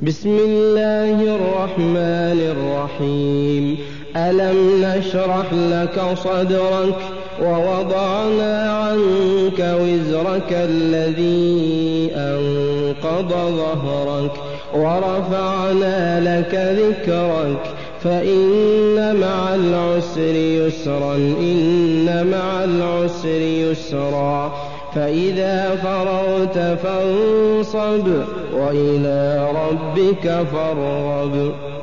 بسم الله الرحمن الرحيم. ألم نشرح لك صدرك ووضعنا عنك وزرك الذي أنقض ظهرك ورفعنا لك ذكرك فإن مع العسر يسرا إن مع العسر يسرا فإذا فرغت فانصب وإلى ربك فارغب.